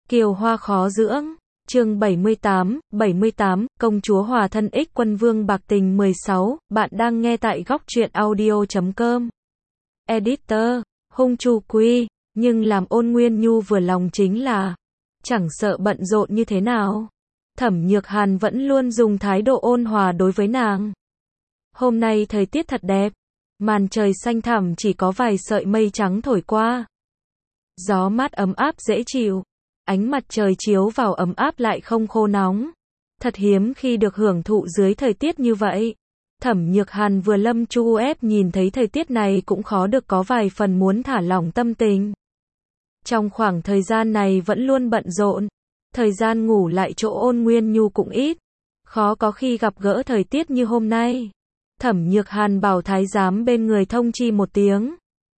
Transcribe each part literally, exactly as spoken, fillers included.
Kiều hoa khó dưỡng. Chương bảy mươi tám, bảy mươi tám, công chúa hòa thân ích quân vương bạc tình mười sáu, bạn đang nghe tại góc truyện audio chấm com. Editor, Hung Chu Quy, nhưng làm Ôn Nguyên Nhu vừa lòng chính là, chẳng sợ bận rộn như thế nào, Thẩm Nhược Hàn vẫn luôn dùng thái độ ôn hòa đối với nàng. Hôm nay thời tiết thật đẹp, màn trời xanh thẳm chỉ có vài sợi mây trắng thổi qua. Gió mát ấm áp dễ chịu. Ánh mặt trời chiếu vào ấm áp lại không khô nóng. Thật hiếm khi được hưởng thụ dưới thời tiết như vậy. Thẩm Nhược Hàn vừa lâm chu ép nhìn thấy thời tiết này cũng khó được có vài phần muốn thả lỏng tâm tình. Trong khoảng thời gian này vẫn luôn bận rộn. Thời gian ngủ lại chỗ Ôn Nguyên Nhu cũng ít. Khó có khi gặp gỡ thời tiết như hôm nay. Thẩm Nhược Hàn bảo thái giám bên người thông chi một tiếng.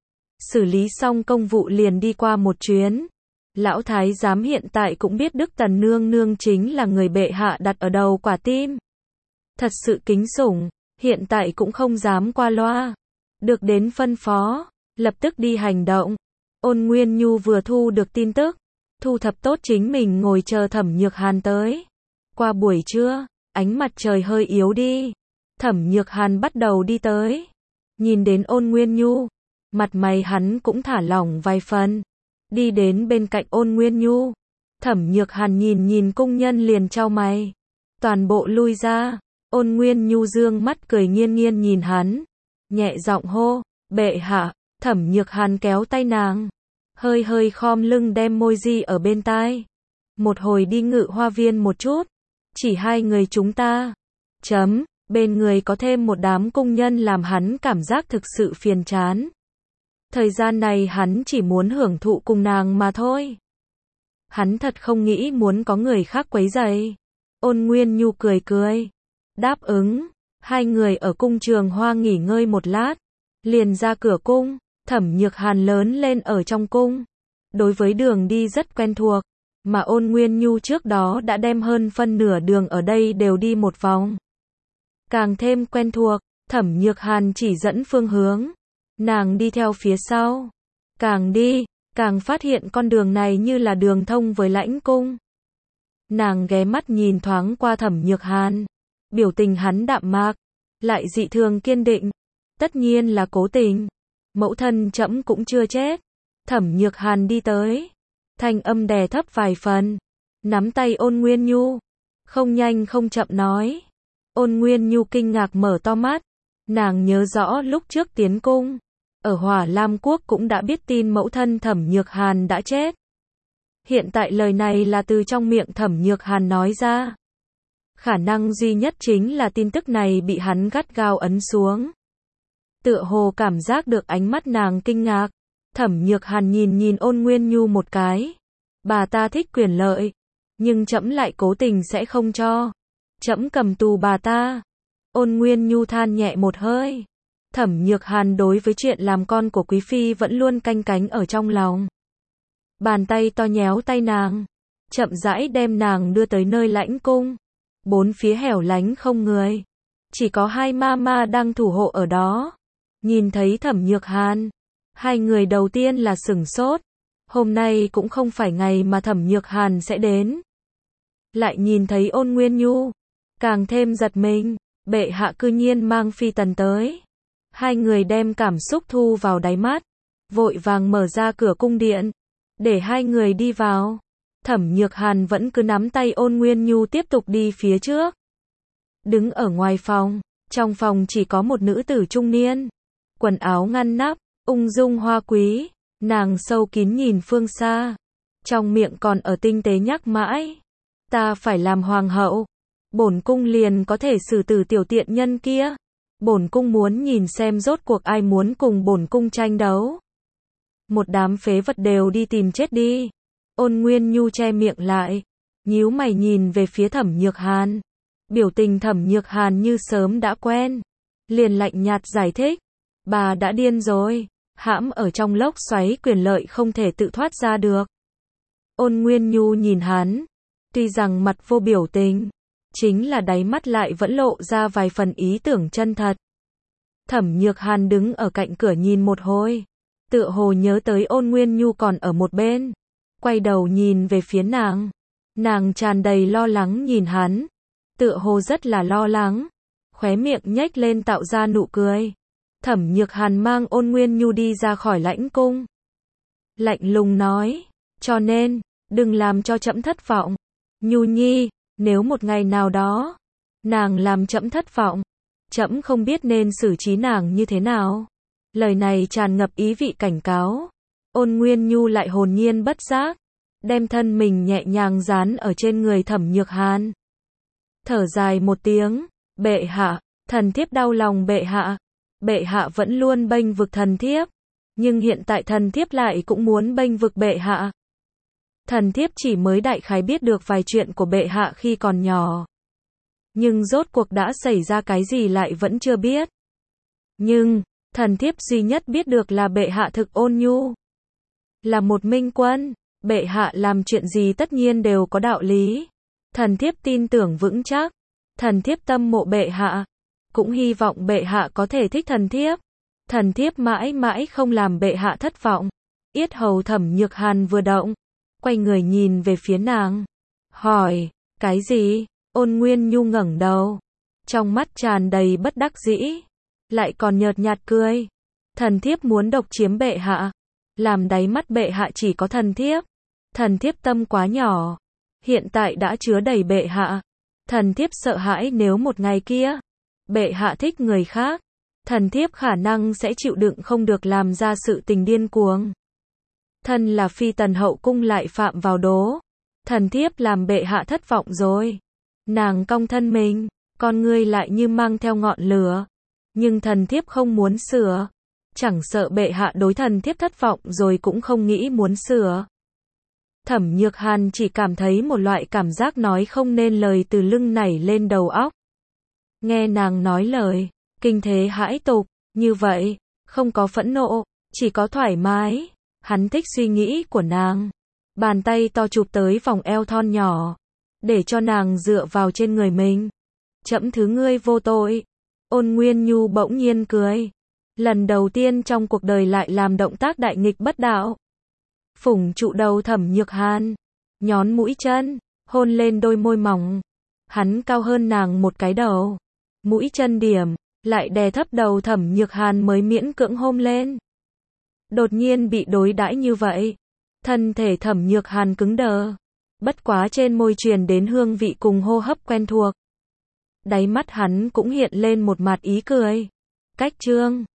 Xử lý xong công vụ liền đi qua một chuyến. Lão thái giám hiện tại cũng biết Đức Tần Nương Nương chính là người bệ hạ đặt ở đầu quả tim. Thật sự kính sủng, hiện tại cũng không dám qua loa. Được đến phân phó, lập tức đi hành động. Ôn Nguyên Nhu vừa thu được tin tức, thu thập tốt chính mình ngồi chờ Thẩm Nhược Hàn tới. Qua buổi trưa, ánh mặt trời hơi yếu đi. Thẩm Nhược Hàn bắt đầu đi tới. Nhìn đến Ôn Nguyên Nhu, mặt mày hắn cũng thả lỏng vài phần. Đi đến bên cạnh Ôn Nguyên Nhu. Thẩm Nhược Hàn nhìn nhìn cung nhân liền chau mày. Toàn bộ lui ra. Ôn Nguyên Nhu dương mắt cười nghiêng nghiêng nhìn hắn. Nhẹ giọng hô, bệ hạ. Thẩm Nhược Hàn kéo tay nàng. Hơi hơi khom lưng đem môi di ở bên tai. Một hồi đi ngự hoa viên một chút. Chỉ hai người chúng ta. Chấm, bên người có thêm một đám cung nhân làm hắn cảm giác thực sự phiền chán. Thời gian này hắn chỉ muốn hưởng thụ cùng nàng mà thôi. Hắn thật không nghĩ muốn có người khác quấy rầy. Ôn Nguyên Nhu cười cười. Đáp ứng. Hai người ở cung Trường Hoa nghỉ ngơi một lát. Liền ra cửa cung. Thẩm Nhược Hàn lớn lên ở trong cung. Đối với đường đi rất quen thuộc. Mà Ôn Nguyên Nhu trước đó đã đem hơn phân nửa đường ở đây đều đi một vòng. Càng thêm quen thuộc. Thẩm Nhược Hàn chỉ dẫn phương hướng. Nàng đi theo phía sau. Càng đi, càng phát hiện con đường này như là đường thông với lãnh cung. Nàng ghé mắt nhìn thoáng qua Thẩm Nhược Hàn. Biểu tình hắn đạm mạc, lại dị thường kiên định. Tất nhiên là cố tình. Mẫu thân trẫm cũng chưa chết. Thẩm Nhược Hàn đi tới. Thanh âm đè thấp vài phần. Nắm tay Ôn Nguyên Nhu. Không nhanh không chậm nói. Ôn Nguyên Nhu kinh ngạc mở to mắt. Nàng nhớ rõ lúc trước tiến cung. Ở Hỏa Lam Quốc cũng đã biết tin mẫu thân Thẩm Nhược Hàn đã chết. Hiện tại lời này là từ trong miệng Thẩm Nhược Hàn nói ra. Khả năng duy nhất chính là tin tức này bị hắn gắt gao ấn xuống. Tựa hồ cảm giác được ánh mắt nàng kinh ngạc. Thẩm Nhược Hàn nhìn nhìn Ôn Nguyên Nhu một cái. Bà ta thích quyền lợi. Nhưng trẫm lại cố tình sẽ không cho. Trẫm cầm tù bà ta. Ôn Nguyên Nhu than nhẹ một hơi. Thẩm Nhược Hàn đối với chuyện làm con của Quý Phi vẫn luôn canh cánh ở trong lòng. Bàn tay to nhéo tay nàng. Chậm rãi đem nàng đưa tới nơi lãnh cung. Bốn phía hẻo lánh không người. Chỉ có hai ma ma đang thủ hộ ở đó. Nhìn thấy Thẩm Nhược Hàn. Hai người đầu tiên là sửng sốt. Hôm nay cũng không phải ngày mà Thẩm Nhược Hàn sẽ đến. Lại nhìn thấy Ôn Nguyên Nhu. Càng thêm giật mình. Bệ hạ cư nhiên mang phi tần tới. Hai người đem cảm xúc thu vào đáy mắt. Vội vàng mở ra cửa cung điện. Để hai người đi vào. Thẩm Nhược Hàn vẫn cứ nắm tay Ôn Nguyên Nhu tiếp tục đi phía trước. Đứng ở ngoài phòng. Trong phòng chỉ có một nữ tử trung niên. Quần áo ngăn nắp. Ung dung hoa quý. Nàng sâu kín nhìn phương xa. Trong miệng còn ở tinh tế nhắc mãi. Ta phải làm hoàng hậu. Bổn cung liền có thể xử tử tiểu tiện nhân kia. Bổn cung muốn nhìn xem rốt cuộc ai muốn cùng bổn cung tranh đấu. Một đám phế vật đều đi tìm chết đi. Ôn Nguyên Nhu che miệng lại. Nhíu mày nhìn về phía Thẩm Nhược Hàn. Biểu tình Thẩm Nhược Hàn như sớm đã quen. Liền lạnh nhạt giải thích. Bà đã điên rồi. Hãm ở trong lốc xoáy quyền lợi không thể tự thoát ra được. Ôn Nguyên Nhu nhìn hắn. Tuy rằng mặt vô biểu tình. Chính là đáy mắt lại vẫn lộ ra vài phần ý tưởng chân thật. Thẩm Nhược Hàn đứng ở cạnh cửa nhìn một hồi. Tựa hồ nhớ tới Ôn Nguyên Nhu còn ở một bên. quay đầu nhìn về phía nàng. Nàng tràn đầy lo lắng nhìn hắn, tựa hồ rất là lo lắng, khóe miệng nhếch lên tạo ra nụ cười. Thẩm Nhược Hàn mang Ôn Nguyên Nhu đi ra khỏi lãnh cung. Lạnh lùng nói, cho nên, đừng làm cho trẫm thất vọng. Nhu Nhi, nếu một ngày nào đó, nàng làm trẫm thất vọng, trẫm không biết nên xử trí nàng như thế nào. Lời này tràn ngập ý vị cảnh cáo. Ôn Nguyên Nhu lại hồn nhiên bất giác, đem thân mình nhẹ nhàng dán ở trên người Thẩm Nhược Hàn. Thở dài một tiếng, bệ hạ, thần thiếp đau lòng bệ hạ. Bệ hạ vẫn luôn bênh vực thần thiếp, nhưng hiện tại thần thiếp lại cũng muốn bênh vực bệ hạ. Thần thiếp chỉ mới đại khái biết được vài chuyện của bệ hạ khi còn nhỏ. Nhưng rốt cuộc đã xảy ra cái gì lại vẫn chưa biết. Nhưng, thần thiếp duy nhất biết được là bệ hạ thực ôn nhu. Là một minh quân, bệ hạ làm chuyện gì tất nhiên đều có đạo lý. Thần thiếp tin tưởng vững chắc. Thần thiếp tâm mộ bệ hạ. Cũng hy vọng bệ hạ có thể thích thần thiếp. Thần thiếp mãi mãi không làm bệ hạ thất vọng. Yết hầu Thẩm Nhược Hàn vừa động, quay người nhìn về phía nàng. Hỏi, cái gì? Ôn Nguyên Nhu ngẩng đầu, trong mắt tràn đầy bất đắc dĩ, lại còn nhợt nhạt cười. Thần thiếp muốn độc chiếm bệ hạ, làm đáy mắt bệ hạ chỉ có thần thiếp. Thần thiếp tâm quá nhỏ, hiện tại đã chứa đầy bệ hạ. Thần thiếp sợ hãi nếu một ngày kia, bệ hạ thích người khác, thần thiếp khả năng sẽ chịu đựng không được làm ra sự tình điên cuồng. Thân là phi tần hậu cung lại phạm vào đố. Thần thiếp làm bệ hạ thất vọng rồi. Nàng cong thân mình, con ngươi lại như mang theo ngọn lửa. Nhưng thần thiếp không muốn sửa. Chẳng sợ bệ hạ đối thần thiếp thất vọng rồi cũng không nghĩ muốn sửa. Thẩm Nhược Hàn chỉ cảm thấy một loại cảm giác nói không nên lời từ lưng nảy lên đầu óc. Nghe nàng nói lời, kinh thế hãi tục, như vậy, không có phẫn nộ, chỉ có thoải mái. Hắn thích suy nghĩ của nàng. Bàn tay to chụp tới vòng eo thon nhỏ, để cho nàng dựa vào trên người mình. Trẫm thứ ngươi vô tội. Ôn Nguyên Nhu bỗng nhiên cười. Lần đầu tiên trong cuộc đời lại làm động tác đại nghịch bất đạo. Phủng trụ đầu Thẩm Nhược Hàn, nhón mũi chân, hôn lên đôi môi mỏng. Hắn cao hơn nàng một cái đầu. Mũi chân điểm, lại đè thấp đầu Thẩm Nhược Hàn mới miễn cưỡng hôn lên. Đột nhiên bị đối đãi như vậy, thân thể Thẩm Nhược Hàn cứng đờ. Bất quá trên môi truyền đến hương vị cùng hô hấp quen thuộc. Đáy mắt hắn cũng hiện lên một mặt ý cười. Cách trương.